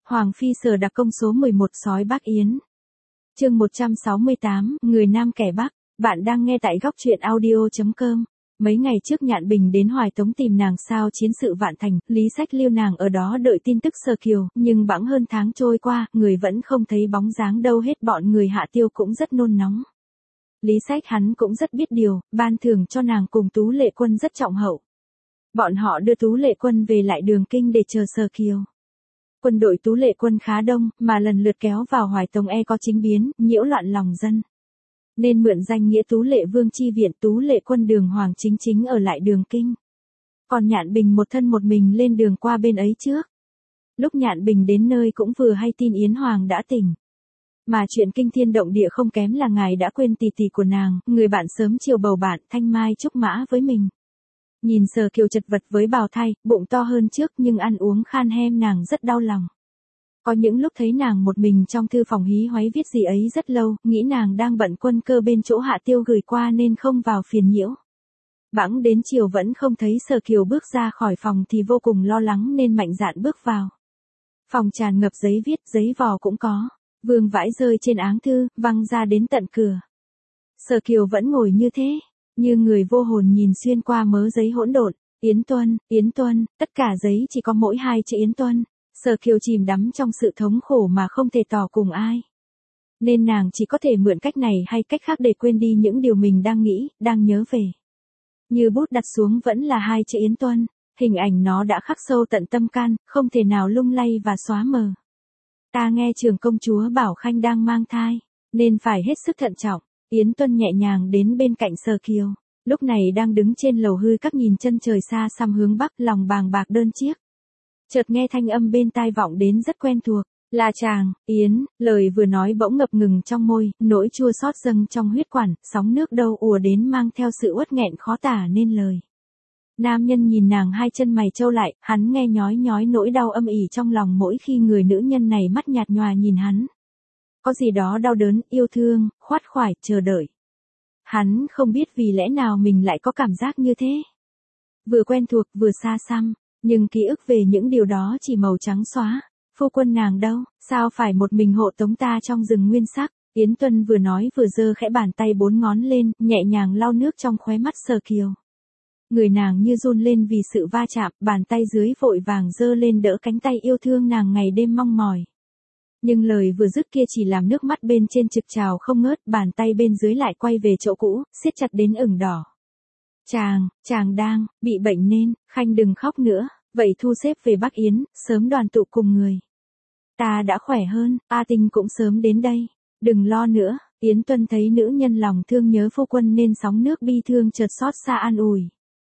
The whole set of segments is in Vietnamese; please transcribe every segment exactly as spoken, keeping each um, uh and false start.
Hoàng phi Sở đặc công số mười một sói Bắc Yến. Chương một trăm sáu mươi tám, người Nam kẻ Bắc. Bạn đang nghe tại góc truyện audio chấm com. Mấy ngày trước Nhạn Bình đến Hoài Tống tìm nàng sao chiến sự vạn thành, Lý Sách lưu nàng ở đó đợi tin tức Sở Kiều, nhưng bẵng hơn tháng trôi qua, người vẫn không thấy bóng dáng đâu hết. Bọn người Hạ Tiêu cũng rất nôn nóng. Lý Sách hắn cũng rất biết điều, ban thưởng cho nàng cùng Tú Lệ Quân rất trọng hậu. Bọn họ đưa Tú Lệ Quân về lại Đường Kinh để chờ Sở Kiều. Quân đội Tú Lệ Quân khá đông, mà lần lượt kéo vào Hoài Tống e có chính biến, nhiễu loạn lòng dân. Nên mượn danh nghĩa Tú Lệ Vương chi viện Tú Lệ Quân Đường Hoàng chính chính ở lại Đường Kinh. Còn Nhạn Bình một thân một mình lên đường qua bên ấy trước. Lúc Nhạn Bình đến nơi cũng vừa hay tin Yến Hoàng đã tỉnh. Mà chuyện kinh thiên động địa không kém là ngài đã quên tỷ tỷ của nàng, người bạn sớm chiều bầu bạn Thanh Mai Trúc Mã với mình. Nhìn Sở Kiều chật vật với bào thai, bụng to hơn trước nhưng ăn uống khan hem nàng rất đau lòng. Có những lúc thấy nàng một mình trong thư phòng hí hoáy viết gì ấy rất lâu, nghĩ nàng đang bận quân cơ bên chỗ Hạ Tiêu gửi qua nên không vào phiền nhiễu. Bẵng đến chiều vẫn không thấy Sở Kiều bước ra khỏi phòng thì vô cùng lo lắng nên mạnh dạn bước vào. Phòng tràn ngập giấy viết, giấy vò cũng có, vương vãi rơi trên áng thư, văng ra đến tận cửa. Sở Kiều vẫn ngồi như thế, như người vô hồn nhìn xuyên qua mớ giấy hỗn độn. Yến Tuân, Yến Tuân, tất cả giấy chỉ có mỗi hai chữ Yến Tuân. Sở Kiều chìm đắm trong sự thống khổ mà không thể tỏ cùng ai. Nên nàng chỉ có thể mượn cách này hay cách khác để quên đi những điều mình đang nghĩ, đang nhớ về. Như bút đặt xuống vẫn là hai chữ Yến Tuân, hình ảnh nó đã khắc sâu tận tâm can, không thể nào lung lay và xóa mờ. Ta nghe trưởng công chúa bảo Khanh đang mang thai, nên phải hết sức thận trọng. Yến Tuân nhẹ nhàng đến bên cạnh Sở Kiều, lúc này đang đứng trên lầu hư các nhìn chân trời xa xăm hướng bắc, lòng bàng bạc đơn chiếc. Chợt nghe thanh âm bên tai vọng đến rất quen thuộc, là chàng, Yến, lời vừa nói bỗng ngập ngừng trong môi, nỗi chua xót dâng trong huyết quản, sóng nước đâu ùa đến mang theo sự uất nghẹn khó tả nên lời. Nam nhân nhìn nàng hai chân mày trâu lại, hắn nghe nhói nhói nỗi đau âm ỉ trong lòng mỗi khi người nữ nhân này mắt nhạt nhòa nhìn hắn. Có gì đó đau đớn, yêu thương, khoát khoải, chờ đợi. Hắn không biết vì lẽ nào mình lại có cảm giác như thế. Vừa quen thuộc vừa xa xăm, nhưng ký ức về những điều đó chỉ màu trắng xóa. Phu quân nàng đâu, sao phải một mình hộ tống ta trong rừng nguyên sắc. Yến Tuân vừa nói vừa giơ khẽ bàn tay bốn ngón lên, nhẹ nhàng lau nước trong khóe mắt Sở Kiều. Người nàng như run lên vì sự va chạm, bàn tay dưới vội vàng giơ lên đỡ cánh tay yêu thương nàng ngày đêm mong mỏi. Nhưng lời vừa dứt kia chỉ làm nước mắt bên trên trực trào không ngớt, bàn tay bên dưới lại quay về chỗ cũ, siết chặt đến ửng đỏ. Chàng, chàng đang, bị bệnh nên, Khanh đừng khóc nữa, vậy thu xếp về Bắc Yến, sớm đoàn tụ cùng người. Ta đã khỏe hơn, A Tinh cũng sớm đến đây, đừng lo nữa. Yến Tuân thấy nữ nhân lòng thương nhớ phu quân nên sóng nước bi thương chợt xót xa an ủi.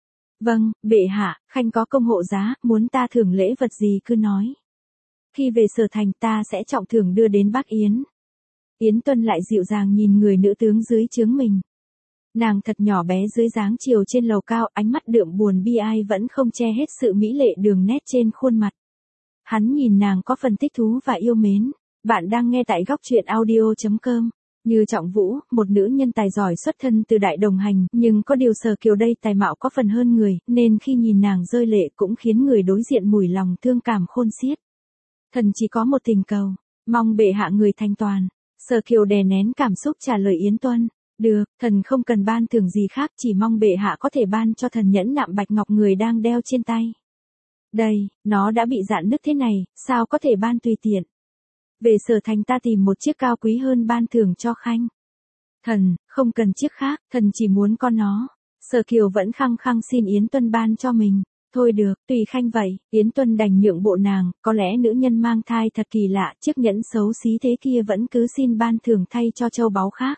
Vâng, bệ hạ, Khanh có công hộ giá, muốn ta thưởng lễ vật gì cứ nói. Khi về Sở Thành ta sẽ trọng thưởng đưa đến Bắc Yến. Yến Tuân lại dịu dàng nhìn người nữ tướng dưới trướng mình. Nàng thật nhỏ bé dưới dáng chiều trên lầu cao, ánh mắt đượm buồn bi ai vẫn không che hết sự mỹ lệ đường nét trên khuôn mặt. Hắn nhìn nàng có phần thích thú và yêu mến. Bạn đang nghe tại góc truyện audio chấm com. Như Trọng Vũ, một nữ nhân tài giỏi xuất thân từ Đại Đồng Hành, nhưng có điều Sở Kiều đây tài mạo có phần hơn người, nên khi nhìn nàng rơi lệ cũng khiến người đối diện mủi lòng thương cảm khôn xiết. Thần chỉ có một tình cầu, mong bệ hạ người thanh toàn. Sở Kiều đè nén cảm xúc trả lời Yến Tuân. Được, thần không cần ban thưởng gì khác, chỉ mong bệ hạ có thể ban cho thần nhẫn nạm bạch ngọc người đang đeo trên tay. Đây, nó đã bị rạn nứt thế này, sao có thể ban tùy tiện. Về Sở Thành ta tìm một chiếc cao quý hơn ban thưởng cho Khanh. Thần, không cần chiếc khác, thần chỉ muốn con nó. Sở Kiều vẫn khăng khăng xin Yến Tuân ban cho mình. Thôi được, tùy Khanh vậy. Yến Tuân đành nhượng bộ nàng, có lẽ nữ nhân mang thai thật kỳ lạ, chiếc nhẫn xấu xí thế kia vẫn cứ xin ban thưởng thay cho châu báu khác.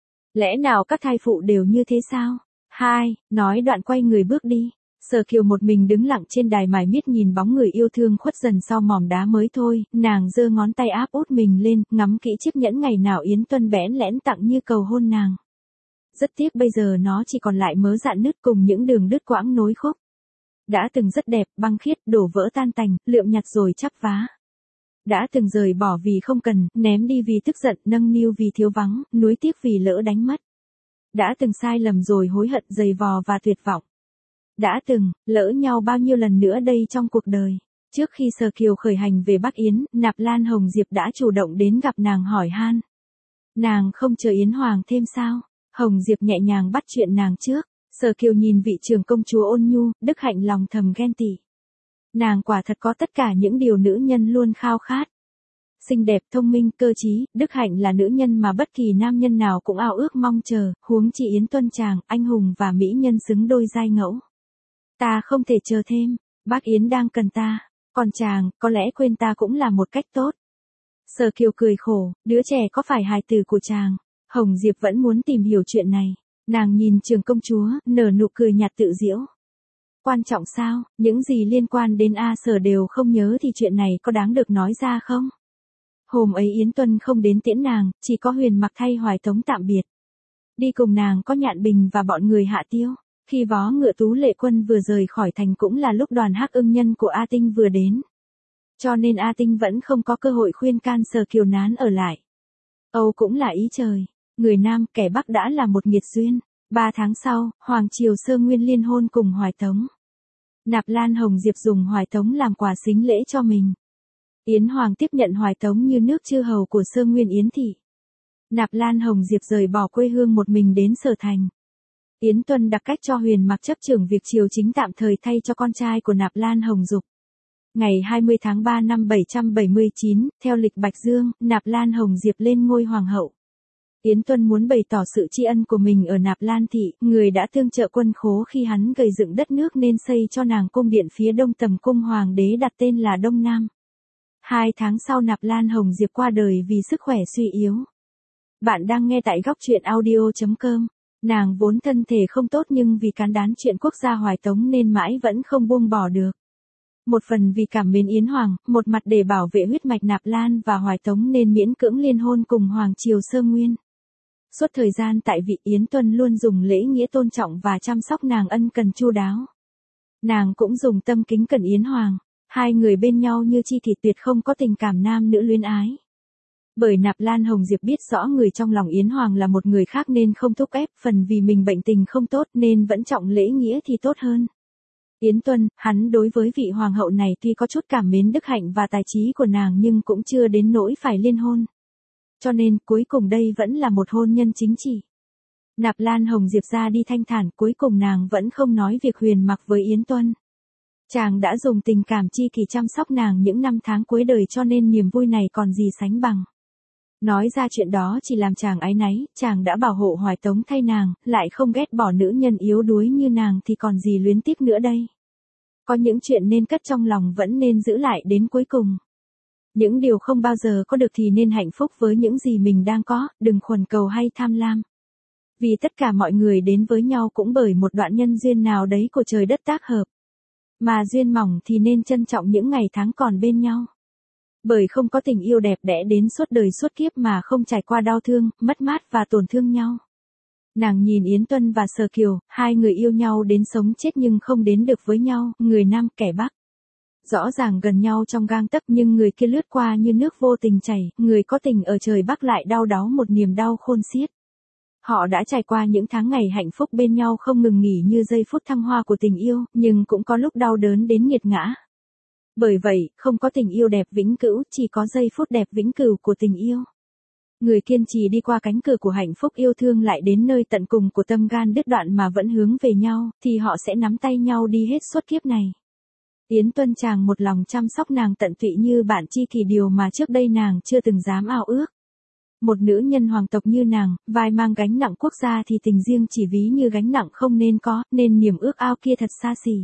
Lẽ nào các thai phụ đều như thế sao? Hai, nói đoạn quay người bước đi. Sở Kiều một mình đứng lặng trên đài mải miết nhìn bóng người yêu thương khuất dần sau mỏm đá mới thôi, nàng giơ ngón tay áp út mình lên, ngắm kỹ chiếc nhẫn ngày nào Yến Tuân bẽn lẽn tặng như cầu hôn nàng. Rất tiếc bây giờ nó chỉ còn lại mớ rạn nứt cùng những đường đứt quãng nối khúc. Đã từng rất đẹp, băng khiết, đổ vỡ tan tành, lượm nhặt rồi chắp vá. Đã từng rời bỏ vì không cần, ném đi vì tức giận, nâng niu vì thiếu vắng, nuối tiếc vì lỡ đánh mất. Đã từng sai lầm rồi hối hận, giày vò và tuyệt vọng. Đã từng, lỡ nhau bao nhiêu lần nữa đây trong cuộc đời. Trước khi Sở Kiều khởi hành về Bắc Yến, Nạp Lan Hồng Diệp đã chủ động đến gặp nàng hỏi han. Nàng không chờ Yến Hoàng thêm sao? Hồng Diệp nhẹ nhàng bắt chuyện nàng trước. Sở Kiều nhìn vị trưởng công chúa ôn nhu, Đức Hạnh lòng thầm ghen tị. Nàng quả thật có tất cả những điều nữ nhân luôn khao khát. Xinh đẹp, thông minh, cơ trí, Đức Hạnh là nữ nhân mà bất kỳ nam nhân nào cũng ao ước mong chờ, huống chi Yến Tuân chàng, anh hùng và mỹ nhân xứng đôi giai ngẫu. Ta không thể chờ thêm, bác Yến đang cần ta, còn chàng, có lẽ quên ta cũng là một cách tốt. Sở Kiều cười khổ, đứa trẻ có phải hài tử của chàng? Hồng Diệp vẫn muốn tìm hiểu chuyện này. Nàng nhìn trưởng công chúa, nở nụ cười nhạt tự giễu. Quan trọng sao, những gì liên quan đến A Sở đều không nhớ thì chuyện này có đáng được nói ra không? Hôm ấy Yến Tuân không đến tiễn nàng, chỉ có Huyền Mặc thay Hoài Tống tạm biệt. Đi cùng nàng có Nhạn Bình và bọn người Hạ Tiêu. Khi vó ngựa Tú Lệ Quân vừa rời khỏi thành cũng là lúc đoàn Hắc Ưng Nhân của A Tinh vừa đến. Cho nên A Tinh vẫn không có cơ hội khuyên can Sở Kiều nán ở lại. Âu cũng là ý trời. Người Nam, kẻ Bắc đã là một nghiệt duyên. Ba tháng sau, Hoàng Triều Sơ Nguyên liên hôn cùng Hoài Tống. Nạp Lan Hồng Diệp dùng Hoài Tống làm quà sính lễ cho mình. Yến Hoàng tiếp nhận Hoài Tống như nước chư hầu của Sơ Nguyên Yến thị. Nạp Lan Hồng Diệp rời bỏ quê hương một mình đến Sở Thành. Yến Tuân đặc cách cho Huyền Mặc chấp trưởng việc triều chính tạm thời thay cho con trai của Nạp Lan Hồng Dục. Ngày hai mươi tháng ba năm bảy trăm bảy mươi chín, theo lịch Bạch Dương, Nạp Lan Hồng Diệp lên ngôi hoàng hậu. Yến Tuân muốn bày tỏ sự tri ân của mình ở Nạp Lan thị, người đã tương trợ quân khố khi hắn gầy dựng đất nước nên xây cho nàng cung điện phía đông tầm cung hoàng đế đặt tên là Đông Nam. Hai tháng sau Nạp Lan Hồng Diệp qua đời vì sức khỏe suy yếu. Bạn đang nghe tại góc truyện audio chấm com. Nàng vốn thân thể không tốt nhưng vì cán đán chuyện quốc gia Hoài Tống nên mãi vẫn không buông bỏ được. Một phần vì cảm mến Yến Hoàng, một mặt để bảo vệ huyết mạch Nạp Lan và Hoài Tống nên miễn cưỡng liên hôn cùng Hoàng Triều Sơ Nguyên. Suốt thời gian tại vị Yến Tuân luôn dùng lễ nghĩa tôn trọng và chăm sóc nàng ân cần chu đáo. Nàng cũng dùng tâm kính cẩn Yến Hoàng, hai người bên nhau như chi kỷ tuyệt không có tình cảm nam nữ luyến ái. Bởi Nạp Lan Hồng Diệp biết rõ người trong lòng Yến Hoàng là một người khác nên không thúc ép, phần vì mình bệnh tình không tốt nên vẫn trọng lễ nghĩa thì tốt hơn. Yến Tuân, hắn đối với vị hoàng hậu này tuy có chút cảm mến đức hạnh và tài trí của nàng nhưng cũng chưa đến nỗi phải liên hôn. Cho nên, cuối cùng đây vẫn là một hôn nhân chính trị. Nạp Lan Hồng Diệp ra đi thanh thản, cuối cùng nàng vẫn không nói việc Huyền Mặc với Yến Tuân. Chàng đã dùng tình cảm chi kỷ chăm sóc nàng những năm tháng cuối đời cho nên niềm vui này còn gì sánh bằng. Nói ra chuyện đó chỉ làm chàng áy náy, chàng đã bảo hộ Hoài Tống thay nàng, lại không ghét bỏ nữ nhân yếu đuối như nàng thì còn gì luyến tiếc nữa đây. Có những chuyện nên cất trong lòng vẫn nên giữ lại đến cuối cùng. Những điều không bao giờ có được thì nên hạnh phúc với những gì mình đang có, đừng khuẩn cầu hay tham lam. Vì tất cả mọi người đến với nhau cũng bởi một đoạn nhân duyên nào đấy của trời đất tác hợp. Mà duyên mỏng thì nên trân trọng những ngày tháng còn bên nhau. Bởi không có tình yêu đẹp đẽ đến suốt đời suốt kiếp mà không trải qua đau thương, mất mát và tổn thương nhau. Nàng nhìn Yến Tuân và Sở Kiều, hai người yêu nhau đến sống chết nhưng không đến được với nhau, người Nam kẻ Bắc. Rõ ràng gần nhau trong gang tấc nhưng người kia lướt qua như nước vô tình chảy, người có tình ở trời Bắc lại đau đáu một niềm đau khôn xiết. Họ đã trải qua những tháng ngày hạnh phúc bên nhau không ngừng nghỉ như giây phút thăng hoa của tình yêu, nhưng cũng có lúc đau đớn đến nghiệt ngã. Bởi vậy, không có tình yêu đẹp vĩnh cửu, chỉ có giây phút đẹp vĩnh cửu của tình yêu. Người kiên trì đi qua cánh cửa của hạnh phúc yêu thương lại đến nơi tận cùng của tâm gan đứt đoạn mà vẫn hướng về nhau, thì họ sẽ nắm tay nhau đi hết suốt kiếp này. Yến Tuân chàng một lòng chăm sóc nàng tận tụy như bạn tri kỷ, điều mà trước đây nàng chưa từng dám ao ước. Một nữ nhân hoàng tộc như nàng, vai mang gánh nặng quốc gia thì tình riêng chỉ ví như gánh nặng không nên có, nên niềm ước ao kia thật xa xỉ.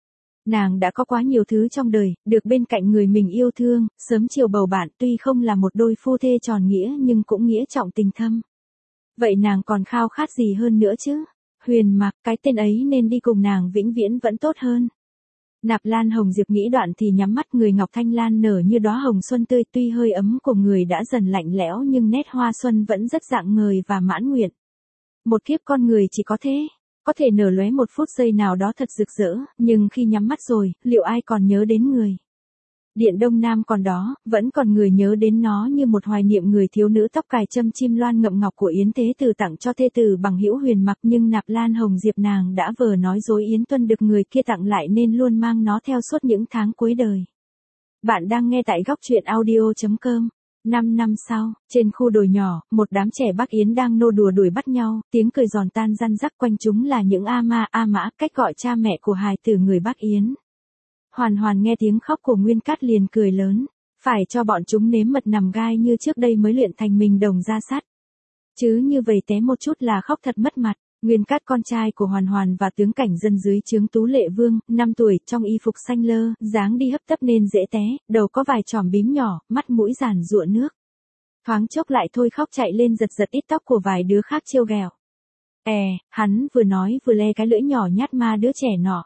Nàng đã có quá nhiều thứ trong đời, được bên cạnh người mình yêu thương, sớm chiều bầu bạn, tuy không là một đôi phu thê tròn nghĩa nhưng cũng nghĩa trọng tình thâm. Vậy nàng còn khao khát gì hơn nữa chứ? Huyền Mặc, cái tên ấy nên đi cùng nàng vĩnh viễn vẫn tốt hơn. Nạp Lan Hồng Diệp nghĩ đoạn thì nhắm mắt, người ngọc thanh lan nở như đóa hồng xuân tươi, tuy hơi ấm của người đã dần lạnh lẽo nhưng nét hoa xuân vẫn rất rạng ngời và mãn nguyện. Một kiếp con người chỉ có thế, có thể nở lóe một phút giây nào đó thật rực rỡ, nhưng khi nhắm mắt rồi, liệu ai còn nhớ đến người? Điện Đông Nam còn đó, vẫn còn người nhớ đến nó như một hoài niệm người thiếu nữ tóc cài châm chim loan ngậm ngọc của Yến Thế Tử tặng cho thê tử bằng hữu Huyền Mặc, nhưng Nạp Lan Hồng Diệp nàng đã vờ nói dối Yến Tuân được người kia tặng lại nên luôn mang nó theo suốt những tháng cuối đời. Bạn đang nghe tại góc truyện audio chấm com. Năm năm sau, trên khu đồi nhỏ, một đám trẻ Bắc Yến đang nô đùa đuổi bắt nhau, tiếng cười giòn tan răn rắc quanh chúng là những A Ma, A Mã, cách gọi cha mẹ của hài tử người Bắc Yến. Hoàn Hoàn nghe tiếng khóc của Nguyên Cát liền cười lớn, phải cho bọn chúng nếm mật nằm gai như trước đây mới luyện thành mình đồng ra sắt. Chứ như vậy té một chút là khóc thật mất mặt. Nguyên Cát con trai của Hoàn Hoàn và tướng cảnh dân dưới trướng Tú Lệ Vương, năm tuổi, trong y phục xanh lơ, dáng đi hấp tấp nên dễ té, đầu có vài chòm bím nhỏ, mắt mũi giàn giụa nước. Thoáng chốc lại thôi khóc chạy lên giật giật ít tóc của vài đứa khác trêu ghẹo. E, hắn vừa nói vừa le cái lưỡi nhỏ nhát ma đứa trẻ nọ.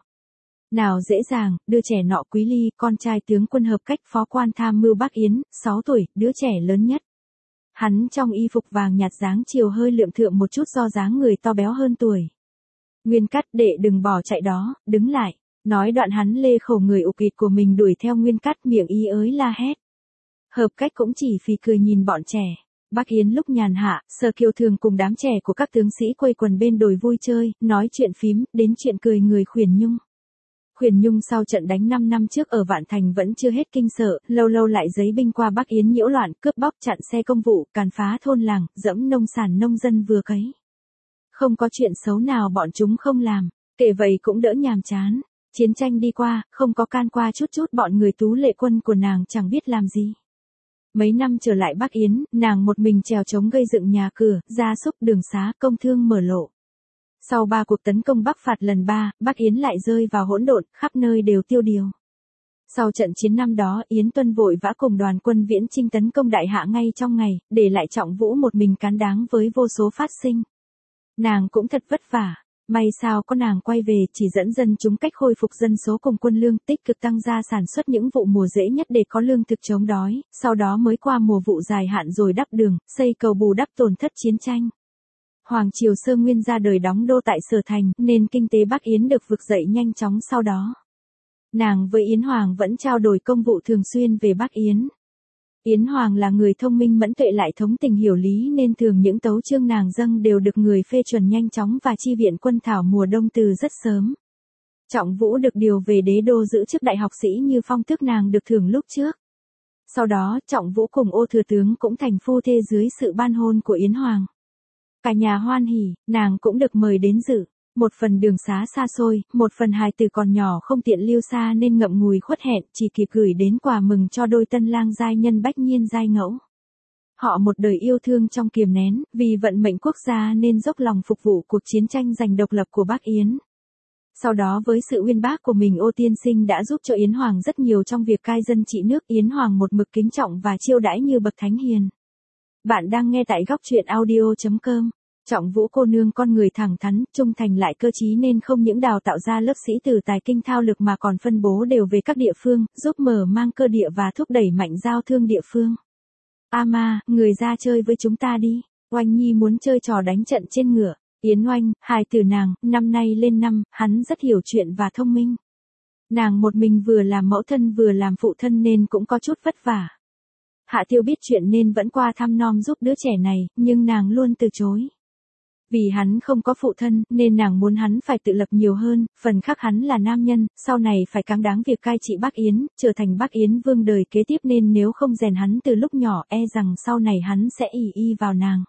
Nào dễ dàng, đứa trẻ nọ Quý Ly, con trai tướng quân hợp cách phó quan tham mưu Bắc Yến, sáu tuổi, đứa trẻ lớn nhất. Hắn trong y phục vàng nhạt dáng chiều hơi lượm thượm một chút do dáng người to béo hơn tuổi. Nguyên Cát, đệ đừng bỏ chạy đó, đứng lại. Nói đoạn hắn lê khẩu người ục ịt của mình đuổi theo Nguyên Cát, miệng ý ới la hét. Hợp cách cũng chỉ phì cười nhìn bọn trẻ. Bắc Yến lúc nhàn hạ, Sở Kiều thường cùng đám trẻ của các tướng sĩ quây quần bên đồi vui chơi, nói chuyện phím, đến chuyện cười người Khuyển Nhung. Khuyển Nhung sau trận đánh năm năm trước ở Vạn Thành vẫn chưa hết kinh sợ, lâu lâu lại giấy binh qua Bắc Yến nhiễu loạn, cướp bóc chặn xe công vụ, càn phá thôn làng, dẫm nông sản nông dân vừa cấy. Không có chuyện xấu nào bọn chúng không làm, kể vậy cũng đỡ nhàm chán. Chiến tranh đi qua, không có can qua chút chút bọn người Tú Lệ quân của nàng chẳng biết làm gì. Mấy năm trở lại Bắc Yến, nàng một mình trèo trống gây dựng nhà cửa, gia súc đường xá, công thương mở lộ. Sau ba cuộc tấn công Bắc phạt lần ba, Bắc Yến lại rơi vào hỗn độn, khắp nơi đều tiêu điều. Sau trận chiến năm đó, Yến Tuân vội vã cùng đoàn quân Viễn Chinh tấn công Đại Hạ ngay trong ngày, để lại Trọng Vũ một mình cán đáng với vô số phát sinh. Nàng cũng thật vất vả, may sao có nàng quay về chỉ dẫn dân chúng cách khôi phục dân số cùng quân lương, tích cực tăng gia sản xuất những vụ mùa dễ nhất để có lương thực chống đói, sau đó mới qua mùa vụ dài hạn rồi đắp đường, xây cầu bù đắp tổn thất chiến tranh. Hoàng triều Sơ Nguyên ra đời đóng đô tại Sở Thành, nên kinh tế Bắc Yến được vực dậy nhanh chóng sau đó. Nàng với Yến Hoàng vẫn trao đổi công vụ thường xuyên về Bắc Yến. Yến Hoàng là người thông minh mẫn tuệ lại thống tình hiểu lý nên thường những tấu chương nàng dâng đều được người phê chuẩn nhanh chóng và chi viện quân thảo mùa đông từ rất sớm. Trọng Vũ được điều về đế đô giữ chức đại học sĩ như phong tước nàng được thưởng lúc trước. Sau đó, Trọng Vũ cùng Ô thừa tướng cũng thành phu thê dưới sự ban hôn của Yến Hoàng. Cả nhà hoan hỉ, nàng cũng được mời đến dự. Một phần đường xá xa xôi, một phần hài tử còn nhỏ không tiện lưu xa nên ngậm ngùi khuất hẹn, chỉ kịp gửi đến quà mừng cho đôi tân lang giai nhân Bách Nhiên giai ngẫu. Họ một đời yêu thương trong kiềm nén, vì vận mệnh quốc gia nên dốc lòng phục vụ cuộc chiến tranh giành độc lập của Bắc Yến. Sau đó với sự uyên bác của mình Ô tiên sinh đã giúp cho Yến Hoàng rất nhiều trong việc cai dân trị nước. Yến Hoàng một mực kính trọng và chiêu đãi như bậc thánh hiền. Bạn đang nghe tại góc truyện audio chấm com. Trọng Vũ cô nương con người thẳng thắn, trung thành lại cơ trí nên không những đào tạo ra lớp sĩ tử tài kinh thao lược mà còn phân bố đều về các địa phương, giúp mở mang cơ địa và thúc đẩy mạnh giao thương địa phương. A Ma, người ra chơi với chúng ta đi. Oanh Nhi muốn chơi trò đánh trận trên ngựa. Yến Oanh, hài tử nàng, năm nay lên năm, hắn rất hiểu chuyện và thông minh. Nàng một mình vừa làm mẫu thân vừa làm phụ thân nên cũng có chút vất vả. Hạ Tiêu biết chuyện nên vẫn qua thăm nom giúp đứa trẻ này, nhưng nàng luôn từ chối. Vì hắn không có phụ thân, nên nàng muốn hắn phải tự lập nhiều hơn, phần khác hắn là nam nhân, sau này phải cáng đáng việc cai trị Bắc Yến, trở thành Bắc Yến vương đời kế tiếp nên nếu không rèn hắn từ lúc nhỏ e rằng sau này hắn sẽ ỷ y vào nàng.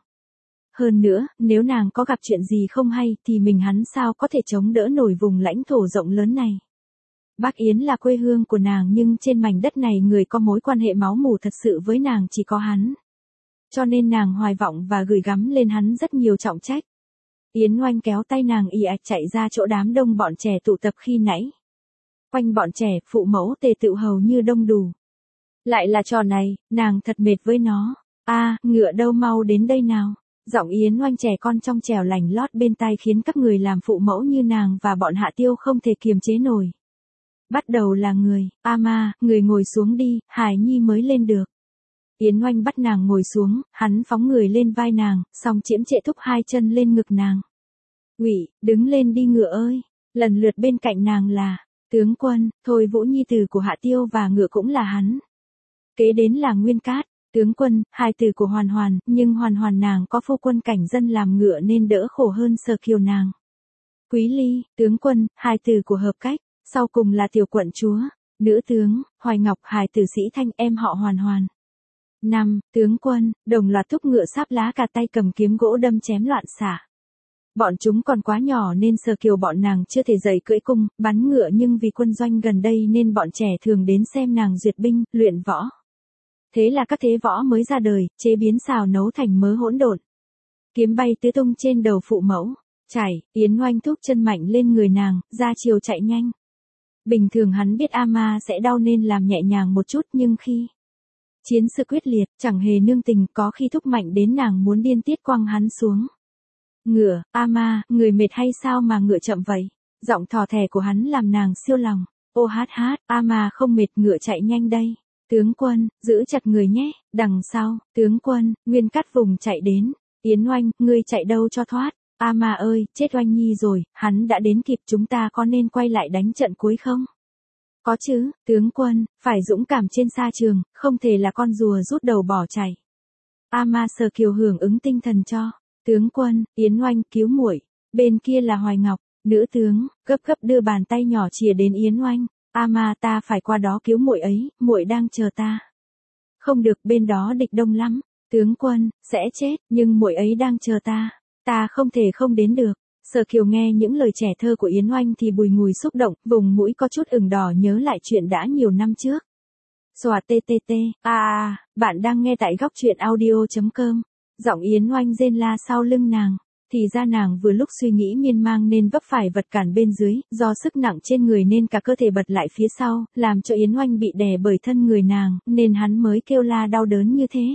Hơn nữa, nếu nàng có gặp chuyện gì không hay thì mình hắn sao có thể chống đỡ nổi vùng lãnh thổ rộng lớn này. Bắc Yến là quê hương của nàng nhưng trên mảnh đất này người có mối quan hệ máu mủ thật sự với nàng chỉ có hắn. Cho nên nàng hoài vọng và gửi gắm lên hắn rất nhiều trọng trách. Yến Oanh kéo tay nàng ì ạch chạy ra chỗ đám đông bọn trẻ tụ tập khi nãy. Quanh bọn trẻ, phụ mẫu tề tựu hầu như đông đủ. Lại là trò này, nàng thật mệt với nó. A, à, ngựa đâu mau đến đây nào. Giọng Yến Oanh trẻ con trong trẻo lành lót bên tai khiến các người làm phụ mẫu như nàng và bọn Hạ Tiêu không thể kiềm chế nổi. Bắt đầu là người, A Ma, người ngồi xuống đi, Hải Nhi mới lên được. Yến Oanh bắt nàng ngồi xuống, hắn phóng người lên vai nàng, xong chiếm trệ thúc hai chân lên ngực nàng. Quỷ, đứng lên đi ngựa ơi. Lần lượt bên cạnh nàng là, tướng quân, Thôi Vũ nhi tử của Hạ Tiêu và ngựa cũng là hắn. Kế đến là Nguyên Cát, tướng quân, hài tử của Hoàn Hoàn, nhưng Hoàn Hoàn nàng có phu quân cảnh dân làm ngựa nên đỡ khổ hơn Sở Kiều nàng. Quý Ly, tướng quân, hài tử của Hợp Cách, sau cùng là tiểu quận chúa. Nữ tướng, Hoài Ngọc, hài tử Sĩ Thanh, em họ Hoàn Hoàn. năm. Tướng quân, đồng loạt thúc ngựa sáp lá cà tay cầm kiếm gỗ đâm chém loạn xạ. Bọn chúng còn quá nhỏ nên Sở Kiều bọn nàng chưa thể dạy cưỡi cung, bắn ngựa, nhưng vì quân doanh gần đây nên bọn trẻ thường đến xem nàng duyệt binh, luyện võ. Thế là các thế võ mới ra đời, chế biến xào nấu thành mớ hỗn độn. Kiếm bay tứ tung trên đầu phụ mẫu. Chảy, Yến Oanh thúc chân mạnh lên người nàng, ra chiều chạy nhanh. Bình thường hắn biết ama sẽ đau nên làm nhẹ nhàng một chút, nhưng khi chiến sự quyết liệt, chẳng hề nương tình, có khi thúc mạnh đến nàng muốn điên tiết quăng hắn xuống. Ngựa, ama, người mệt hay sao mà ngựa chậm vậy? Giọng thò thè của hắn làm nàng siêu lòng. Ô hát hát, ama không mệt, ngựa chạy nhanh đây. Tướng quân, giữ chặt người nhé, đằng sau, tướng quân, Nguyên Cát vùng chạy đến. Yến Oanh, ngươi chạy đâu cho thoát? Ama ơi, chết Oanh Nhi rồi, hắn đã đến kịp, chúng ta có nên quay lại đánh trận cuối không? Có chứ, tướng quân, phải dũng cảm trên sa trường, không thể là con rùa rút đầu bỏ chạy. Ama Sở Kiều hưởng ứng tinh thần cho. Tướng quân, Yến Oanh, cứu muội. Bên kia là Hoài Ngọc. Nữ tướng, gấp gấp đưa bàn tay nhỏ chìa đến Yến Oanh. Ama, ta phải qua đó cứu muội ấy, muội đang chờ ta. Không được, bên đó địch đông lắm. Tướng quân, sẽ chết, nhưng muội ấy đang chờ ta. Ta không thể không đến được. Sở Kiều nghe những lời trẻ thơ của Yến Oanh thì bùi ngùi xúc động, vùng mũi có chút ửng đỏ nhớ lại chuyện đã nhiều năm trước. Xòa tê tê tê, à, à, bạn đang nghe tại góc truyện audio chấm com. Giọng Yến Oanh rên la sau lưng nàng. Thì ra nàng vừa lúc suy nghĩ miên man nên vấp phải vật cản bên dưới, do sức nặng trên người nên cả cơ thể bật lại phía sau, làm cho Yến Oanh bị đè bởi thân người nàng, nên hắn mới kêu la đau đớn như thế.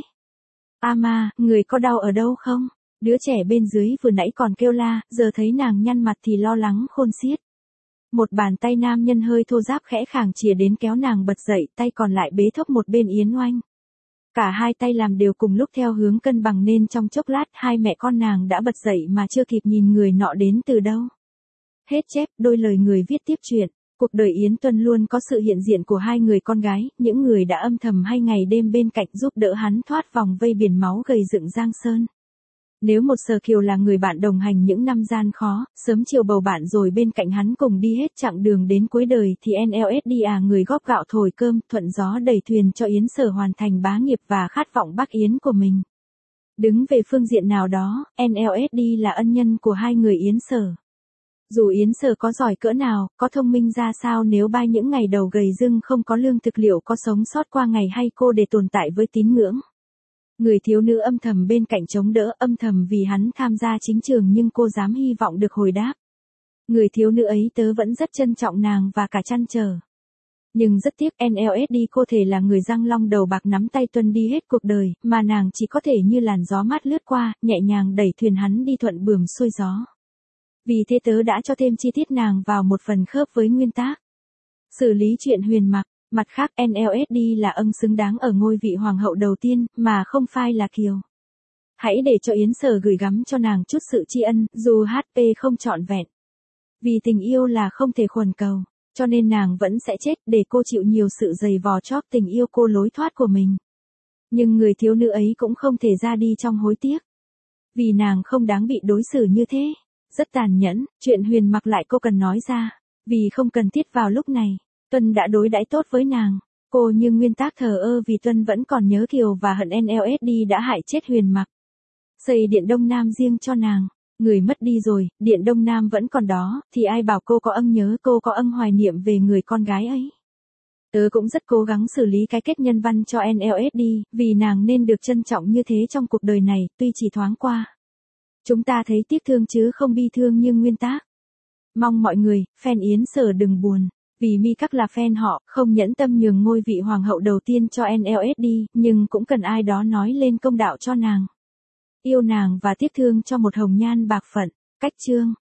Ama, người có đau ở đâu không? Đứa trẻ bên dưới vừa nãy còn kêu la, giờ thấy nàng nhăn mặt thì lo lắng khôn xiết. Một bàn tay nam nhân hơi thô ráp khẽ khàng chìa đến kéo nàng bật dậy, tay còn lại bế thốc một bên Yến Oanh. Cả hai tay làm đều cùng lúc theo hướng cân bằng nên trong chốc lát hai mẹ con nàng đã bật dậy mà chưa kịp nhìn người nọ đến từ đâu. Hết chép, đôi lời người viết tiếp chuyện. Cuộc đời Yến Tuân luôn có sự hiện diện của hai người con gái, những người đã âm thầm hay ngày đêm bên cạnh giúp đỡ hắn thoát vòng vây biển máu gầy dựng Giang Sơn. Nếu một Sở Kiều là người bạn đồng hành những năm gian khó, sớm chiều bầu bạn rồi bên cạnh hắn cùng đi hết chặng đường đến cuối đời thì en lờ ét đê à người góp gạo thổi cơm, thuận gió đẩy thuyền cho Yến Sở hoàn thành bá nghiệp và khát vọng Bắc Yến của mình. Đứng về phương diện nào đó, en lờ ét đê là ân nhân của hai người Yến Sở. Dù Yến Sở có giỏi cỡ nào, có thông minh ra sao, nếu ba những ngày đầu gầy dưng không có lương thực liệu có sống sót qua ngày hay cô để tồn tại với tín ngưỡng. Người thiếu nữ âm thầm bên cạnh chống đỡ, âm thầm vì hắn tham gia chính trường nhưng cô dám hy vọng được hồi đáp. Người thiếu nữ ấy tớ vẫn rất trân trọng nàng và cả chăn trở. Nhưng rất tiếc en lờ ét đê cô thể là người răng long đầu bạc nắm tay Tuân đi hết cuộc đời, mà nàng chỉ có thể như làn gió mát lướt qua, nhẹ nhàng đẩy thuyền hắn đi thuận buồm xuôi gió. Vì thế tớ đã cho thêm chi tiết nàng vào một phần khớp với nguyên tác. Xử lý chuyện Huyền Mặc. Mặt khác en lờ ét đê là ân xứng đáng ở ngôi vị hoàng hậu đầu tiên, mà không phai là Kiều. Hãy để cho Yến Sở gửi gắm cho nàng chút sự tri ân, dù hát pê không trọn vẹn. Vì tình yêu là không thể khuẩn cầu, cho nên nàng vẫn sẽ chết để cô chịu nhiều sự dày vò chóp tình yêu cô lối thoát của mình. Nhưng người thiếu nữ ấy cũng không thể ra đi trong hối tiếc. Vì nàng không đáng bị đối xử như thế. Rất tàn nhẫn, chuyện Huyền Mặc lại cô cần nói ra. Vì không cần thiết vào lúc này. Tuân đã đối đãi tốt với nàng. Cô như nguyên tác thờ ơ vì Tuân vẫn còn nhớ Kiều và hận en lờ ét đê đã hại chết Huyền Mặc. Xây Điện Đông Nam riêng cho nàng. Người mất đi rồi, Điện Đông Nam vẫn còn đó, thì ai bảo cô có ân nhớ, cô có ân hoài niệm về người con gái ấy. Tớ cũng rất cố gắng xử lý cái kết nhân văn cho en lờ ét đê, vì nàng nên được trân trọng như thế trong cuộc đời này, tuy chỉ thoáng qua. Chúng ta thấy tiếc thương chứ không bi thương như nguyên tác. Mong mọi người, fan Yến Sở đừng buồn. Vì Mi Các là fan họ, không nhẫn tâm nhường ngôi vị hoàng hậu đầu tiên cho en lờ ét đê, nhưng cũng cần ai đó nói lên công đạo cho nàng. Yêu nàng và tiếc thương cho một hồng nhan bạc phận. Cách chương.